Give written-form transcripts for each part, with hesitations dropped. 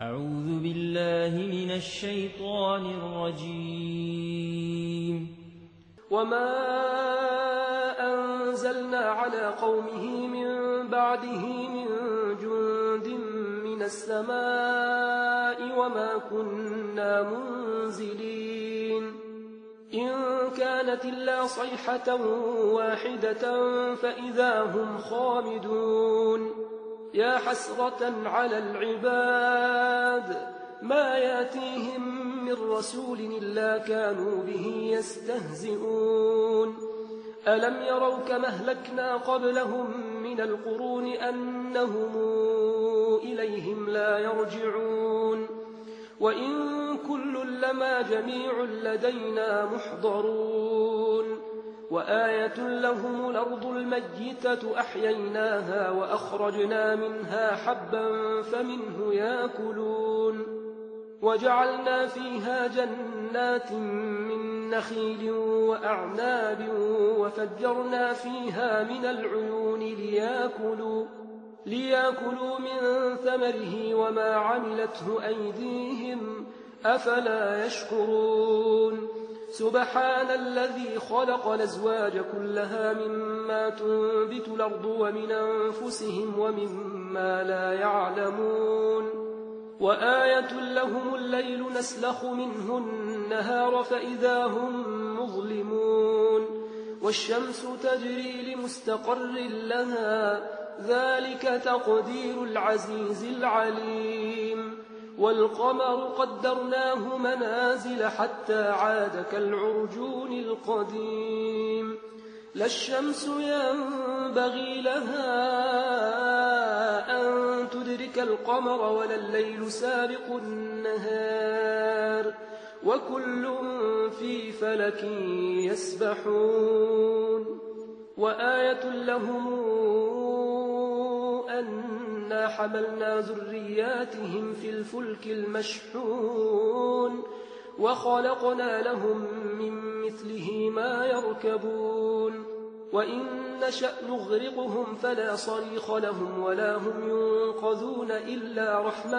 أعوذ بالله من الشيطان الرجيم. وما أنزلنا على قومه من بعده من جند من السماء وما كنا منزلين إن كانت إلا صيحة واحدة فإذا هم خامدون يا حسرة على العباد ما يأتيهم من رسول إلا كانوا به يستهزئون ألم يروا كما أهلكنا قبلهم من القرون أنهم إليهم لا يرجعون وإن كل لما جميع لدينا محضرون وآية لهم الأرض الميتة أحييناها وأخرجنا منها حبا فمنه يأكلون وجعلنا فيها جنات من نخيل وأعناب وفجرنا فيها من العيون ليأكلوا من ثمره وما عملته أيديهم أفلا يشكرون سبحان الذي خلق الأزواج كلها مما تنبت الأرض ومن أنفسهم ومما لا يعلمون وآية لهم الليل نسلخ منه النهار فإذا هم مظلمون والشمس تجري لمستقر لها ذلك تقدير العزيز العليم والقمر قدرناه منازل حتى عاد كالعرجون القديم لا الشمس ينبغي لها أن تدرك القمر ولا الليل سابق النهار وكل في فلك يسبحون وآية لهم أنا حملنا ذرياتهم في الفلك المشحون وخلقنا لهم من مثله ما يركبون وإن نشأ نغرقهم فلا صريخ لهم ولا هم ينقذون إلا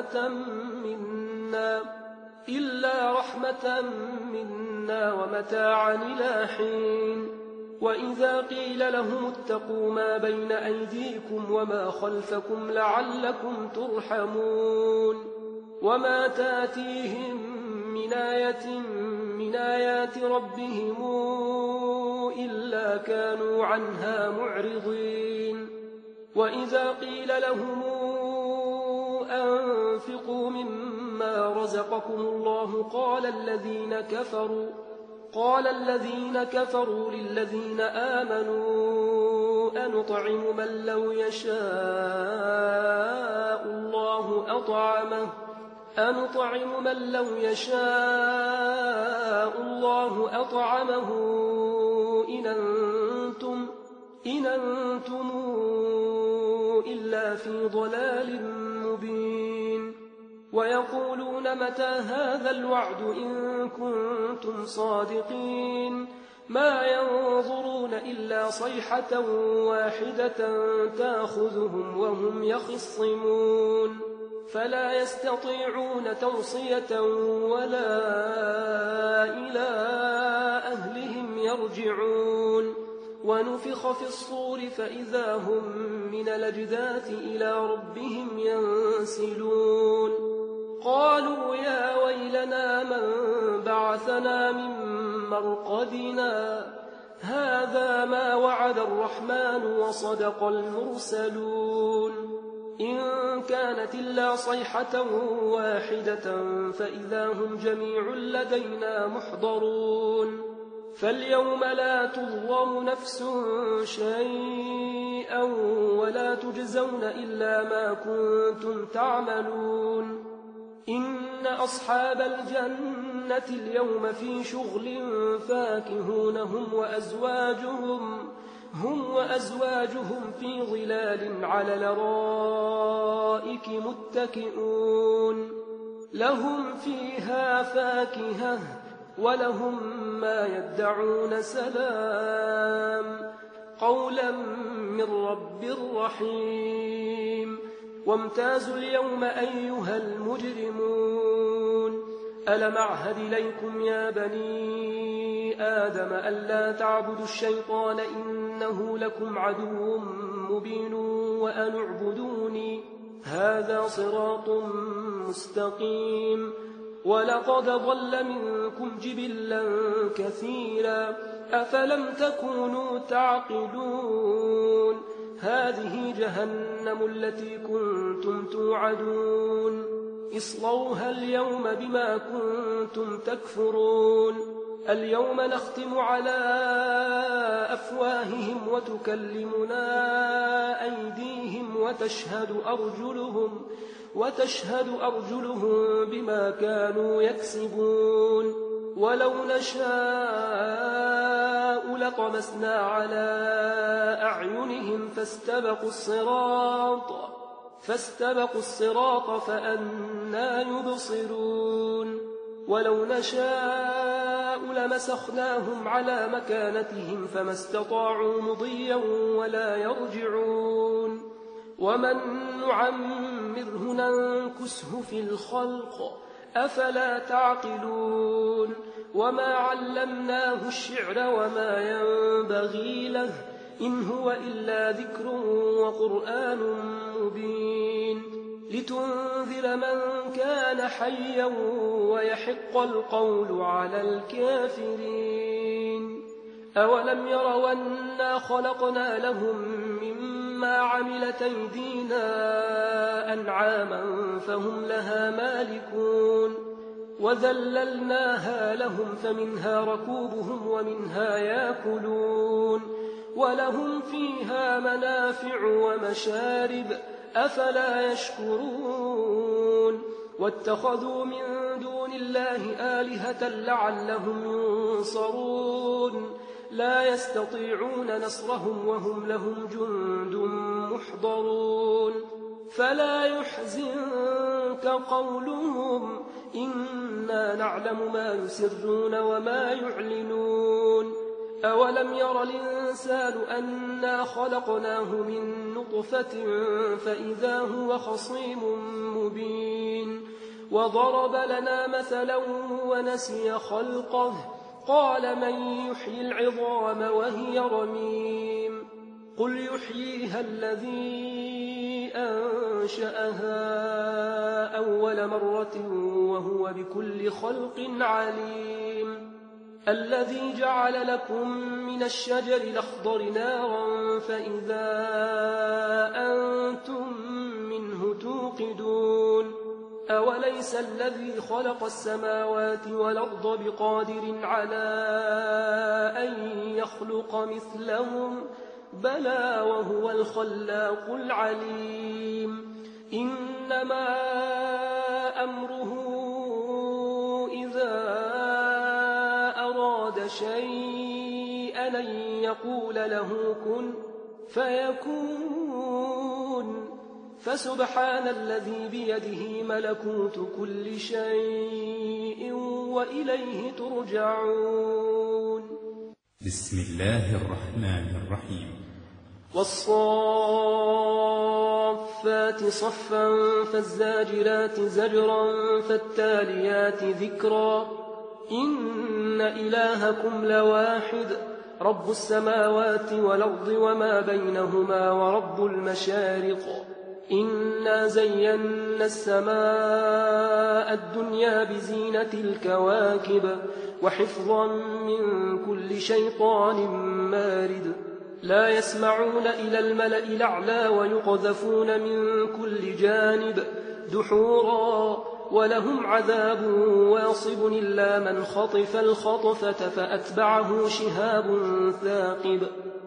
رحمة منا ومتاعا إلى حين وإذا قيل لهم اتقوا ما بين أيديكم وما خلفكم لعلكم ترحمون وما تاتيهم من آية من آيات ربهم إلا كانوا عنها معرضين وإذا قيل لهم أنفقوا مما رزقكم الله قال الذين كفروا للذين آمنوا أنطعم من لو يشاء الله أطعمه إن أنتم إلا في ضلال مبين ويقولون متى هذا الوعد إن كنتم صادقين ما ينظرون إلا صيحة واحدة تأخذهم وهم يخصمون فلا يستطيعون توصية ولا إلى أهلهم يرجعون ونفخ في الصور فإذا هم من الأجداث إلى ربهم ينسلون قالوا يا ويلنا من بعثنا من مرقدنا هذا ما وعد الرحمن وصدق المرسلون إن كانت إلا صيحة واحدة فإذا هم جميع لدينا محضرون فاليوم لا تظلم نفس شيئا ولا تجزون إلا ما كنتم تعملون إن أصحاب الجنة اليوم في شغل فاكهون هم وأزواجهم في ظلال على الأرائك متكئون لهم فيها فاكهة ولهم ما يدعون سلام قولا من رب رحيم وامتازوا اليوم أيها المجرمون ألم أعهد إليكم يا بني آدم ألا تعبدوا الشيطان إنه لكم عدو مبين وأن اعبدوني هذا صراط مستقيم ولقد ضل منكم جبلا كثيرا أفلم تكونوا تعقلون هذه جهنم التي كنتم توعدون اصلوها اليوم بما كنتم تكفرون اليوم نختم على أفواههم وتكلمنا أيديهم وتشهد أرجلهم بما كانوا يكسبون ولو نشاء لطمسنا على أعينهم فاستبقوا الصراط فأنى يبصرون ولو نشاء لمسخناهم على مكانتهم فما استطاعوا مضيا ولا يرجعون ومن نعمره ننكسه في الخلق أفلا تعقلون وما علمناه الشعر وما ينبغي له إن هو إلا ذكر وقرآن مبين لتنذر من كان حيا ويحق القول على الكافرين أولم يروا أنا خلقنا لهم مما عملت أيدينا أنعاما فهم لها مالكون وذللناها لهم فمنها ركوبهم ومنها يأكلون ولهم فيها منافع ومشارب أفلا يشكرون واتخذوا من دون الله آلهة لعلهم ينصرون لا يستطيعون نصرهم وهم لهم جند محضرون فلا يحزنك قولهم إنا نعلم ما يسرون وما يعلنون أولم ير الإنسان أنا خلقناه من نطفة فإذا هو خصيم مبين وضرب لنا مثلا ونسي خلقه قال من يحيي العظام وهي رميم قل يحييها الذي أنشأها أول مرة وهو بكل خلق عليم الذي جعل لكم من الشجر الأخضر نارا فإذا أنتم منه توقدون أوليس الذي خلق السماوات والأرض بقادر على أن يخلق مثلهم بلى وهو الخلاق العليم إنما أمره إذا أراد شيئا أن يقول له كن فيكون فسبحان الذي بيده ملكوت كل شيء وإليه ترجعون بسم الله الرحمن الرحيم والصافات صفا فالزاجرات زجرا فالتاليات ذكرا إن إلهكم لواحد رب السماوات والأرض وما بينهما ورب المشارق إنا زينا السماء الدنيا بزينة الكواكب وحفظا من كل شيطان مارد لا يسمعون إلى الملأ الأعلى ويقذفون من كل جانب دحورا ولهم عذاب واصب إلا من خطف الخطفة فأتبعه شهاب ثاقب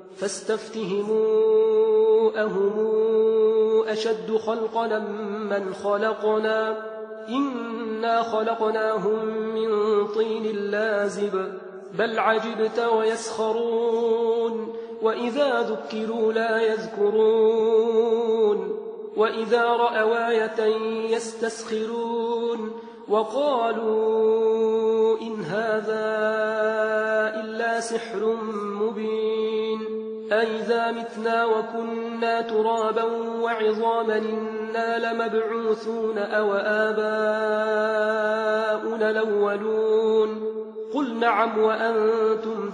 فاستفتهموا أهم أشد خلقا من خلقنا إنا خلقناهم من طين لازب بل عجبت ويسخرون وإذا ذكروا لا يذكرون وإذا رأوا آية يستسخرون وقالوا إن هذا إلا سحر مبين أئذا متنا وكنا ترابا وعظاما إنا لمبعوثون أو آباؤنا الأولون قل نعم وأنتم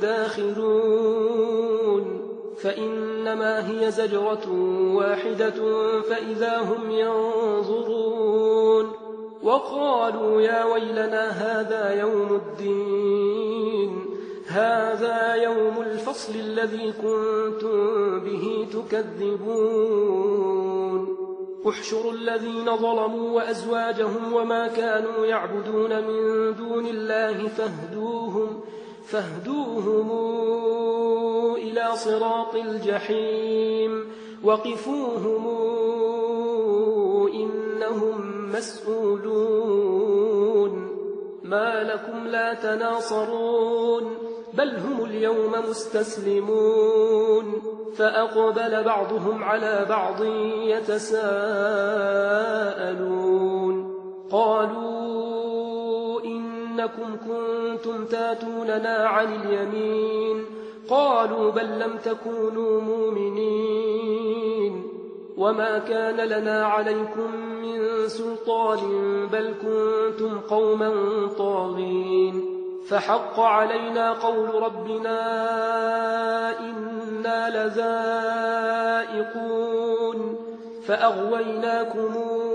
داخلون فإنما هي زجرة واحدة فإذا هم ينظرون وقالوا يا ويلنا هذا يوم الدين هذا يوم الفصل الذي كنتم به تكذبون احشروا الذين ظلموا وأزواجهم وما كانوا يعبدون من دون الله فاهدوهم إلى صراط الجحيم وقفوهم إنهم مسؤولون ما لكم لا تناصرون بل هم اليوم مستسلمون فأقبل بعضهم على بعض يتساءلون قالوا إنكم كنتم تاتوننا عن اليمين قالوا بل لم تكونوا مؤمنين وما كان لنا عليكم من سلطان بل كنتم قوما طاغين فحق علينا قول ربنا إنا لذائقون فأغويناكم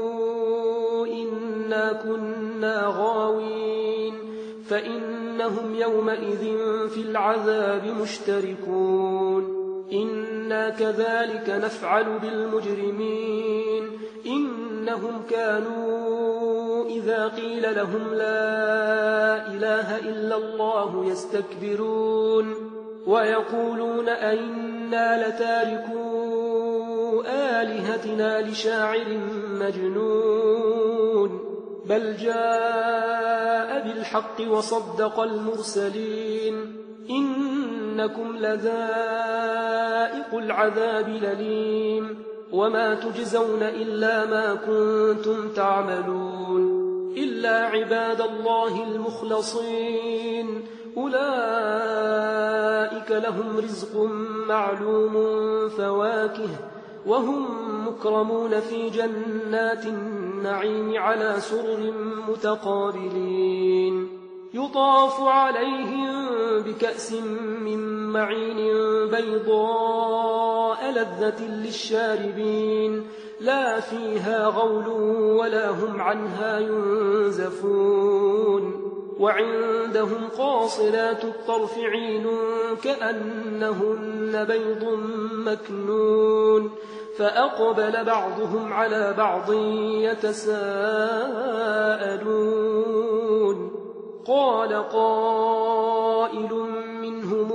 إنا كنا غاوين فإنهم يومئذ في العذاب مشتركون إنا كذلك نفعل بالمجرمين إنهم كانوا إذا قيل لهم لا إله إلا الله يستكبرون ويقولون أئنا لتاركو آلهتنا لشاعر مجنون بل جاء بالحق وصدق المرسلين إنكم لذائق العذاب الأليم وما تجزون إلا ما كنتم تعملون إلا عباد الله المخلصين أولئك لهم رزق معلوم فواكه وهم مكرمون في جنات النعيم على سرر متقابلين يطاف عليهم بكأس من معين بيضاء لذة للشاربين لا فيها غول ولا هم عنها ينزفون وعندهم قاصرات الطرف عين كأنهن بيض مكنون فأقبل بعضهم على بعض يتساءلون قال قائل منهم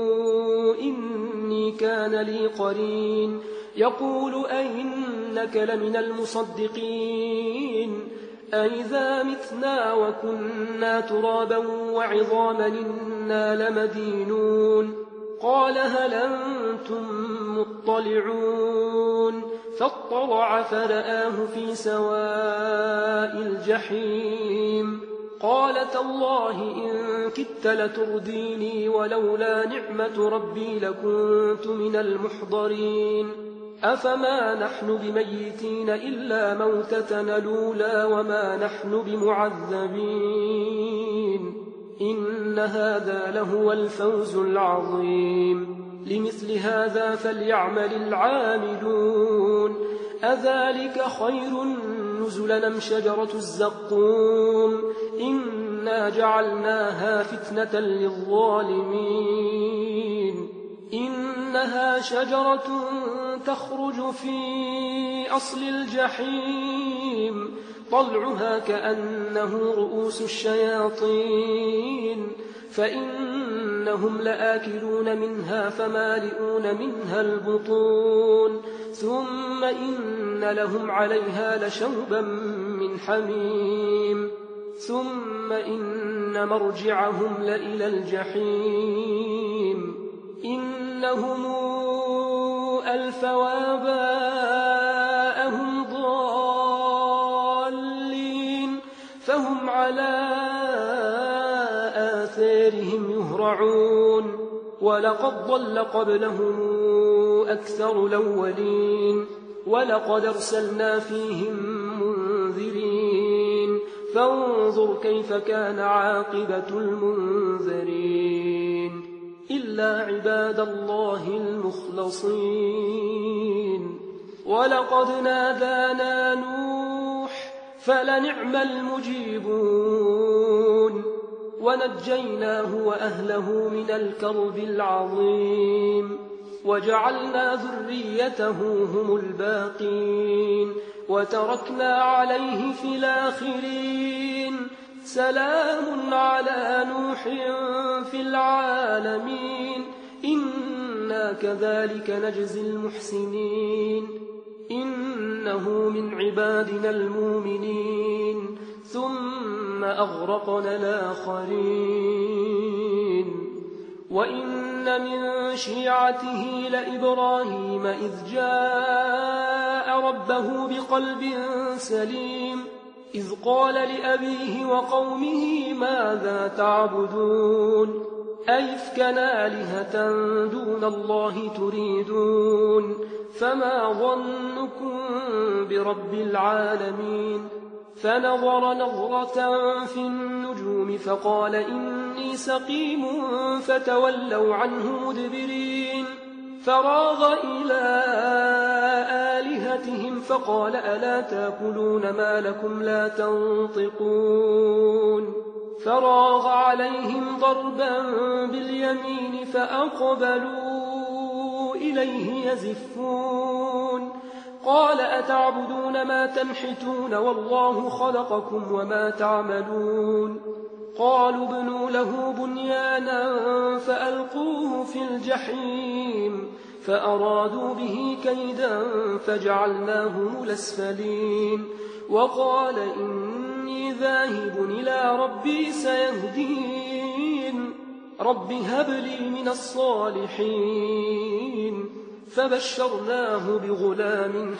إني كان لي قرين يقول أئنك لمن المصدقين أئذا متنا وكنا ترابا وعظاما إنا لمدينون قال هل أنتم مطلعون فاطلع فرآه في سواء الجحيم قال تالله إن كدت لترديني ولولا نعمة ربي لكنت من المحضرين أفما نحن بميتين إلا موتتنا الأولى وما نحن بمعذبين إن هذا لهو الفوز العظيم لمثل هذا فليعمل العاملون أذلك خير نزلا أم شجرة الزقوم إنا جعلناها فتنة للظالمين إنها شجرة تخرج في أصل الجحيم طلعها كأنه رؤوس الشياطين فإنهم لآكلون منها فمالئون منها البطون ثم إن لهم عليها لشوبا من حميم ثم إن مرجعهم لإلى الجحيم إنهم ألفوا آباءهم ضالين فهم على آثارهم يهرعون ولقد ضل قبلهم أكثر الأولين ولقد أرسلنا فيهم منذرين فانظر كيف كان عاقبة المنذرين إلا عباد الله المخلصين ولقد نادانا نوح فلنعم المجيبون ونجيناه وأهله من الكرب العظيم وجعلنا ذريته هم الباقين وتركنا عليه في الآخرين سلام على نوح في العالمين إنا كذلك نجزي المحسنين إنه من عبادنا المؤمنين ثم أغرقنا الآخرين وإن من شيعته لإبراهيم إذ جاء ربه بقلب سليم إذ قال لأبيه وقومه ماذا تعبدون أئفكا آلهة دون الله تريدون فما ظنكم برب العالمين فنظر نظرة في النجوم فقال إني سقيم فتولوا عنه مدبرين فراغ إلى آلهتهم فقال ألا تأكلون ما لكم لا تنطقون فراغ عليهم ضربا باليمين فأقبلوا إليه يزفون قال أتعبدون ما تنحتون والله خلقكم وما تعملون قالوا ابنوا له بنيانا فألقوه في الجحيم فأرادوا به كيدا فجعلناهم الأسفلين وقال إني ذاهب إلى ربي سيهدين رب هب لي من الصالحين فبشرناه بغلام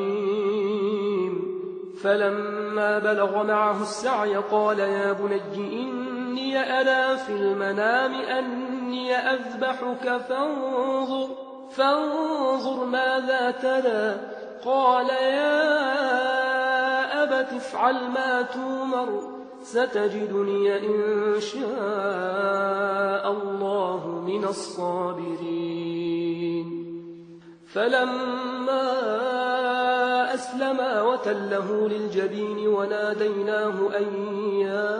حليم فلما بلغ معه السعي قال يا بني إني أرى في المنام أني أذبحك فانظر ماذا ترى قال يا أبت افعل ما تؤمر ستجدني إن شاء الله من الصابرين فلما أسلما وتله للجبين وناديناه أن يا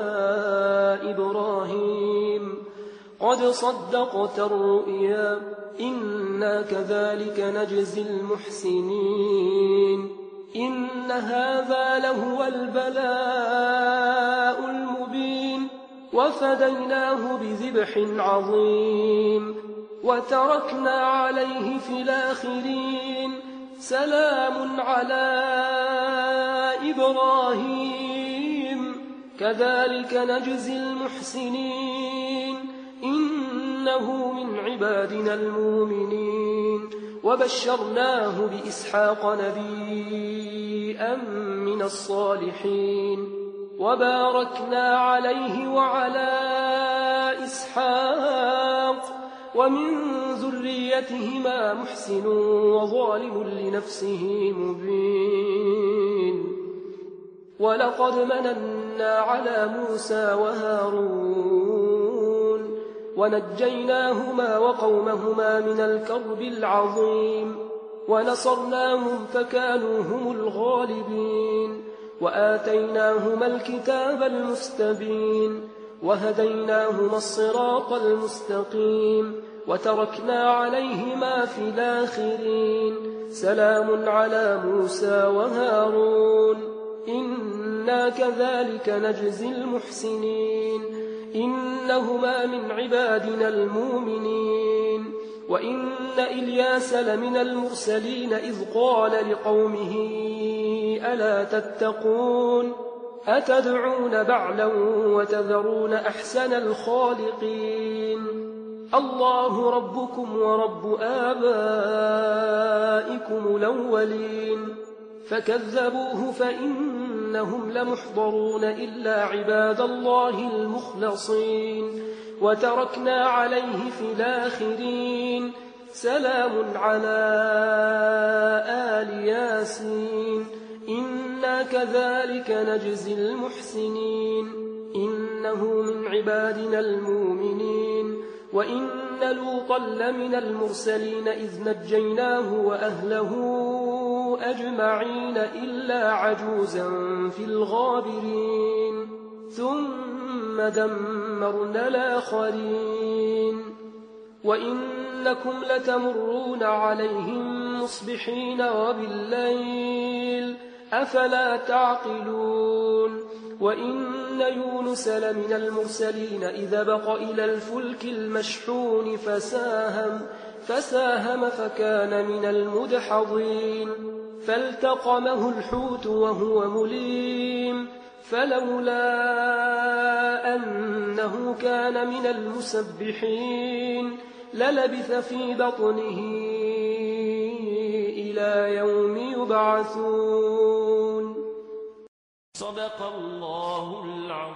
إبراهيم قد صدقت الرؤيا إنا كذلك نجزي المحسنين إن هذا لهو البلاء المبين وفديناه بذبح عظيم وتركنا عليه في الآخرين سلام على إبراهيم كذلك نجزي المحسنين إنه من عبادنا المؤمنين وبشرناه بإسحاق نبيا من الصالحين وباركنا عليه وعلى إسحاق ومن ذريتهما محسن وظالم لنفسه مبين ولقد مننا على موسى وهارون ونجيناهما وقومهما من الكرب العظيم ونصرناهم فكانوا هم الغالبين وآتيناهما الكتاب المستبين وهديناهما الصراط المستقيم وتركنا عليهما في الآخرين سلام على موسى وهارون إنا كذلك نجزي المحسنين إنهما من عبادنا المؤمنين وإن إلياس لمن المرسلين إذ قال لقومه ألا تتقون أتدعون بعلا وتذرون أحسن الخالقين الله ربكم ورب آبائكم الأولين فكذبوه فإنهم لمحضرون إلا عباد الله المخلصين وتركنا عليه في الآخرين سلام على آل ياسين إنا كذلك نجزي المحسنين إنه من عبادنا المؤمنين وإن لوطا لمن المرسلين إذ نجيناه وأهله أجمعين إلا عجوزا في الغابرين ثم دمرنا الآخرين وإنكم لتمرون عليهم مصبحين وبالليل أفلا تعقلون وإن يونس لمن المرسلين إذا بق إلى الفلك المشحون فساهم فكان من المدحضين فالتقمه الحوت وهو مليم فلولا أنه كان من المسبحين للبث في بطنه إلى يوم يبعثون. صدق الله العظيم.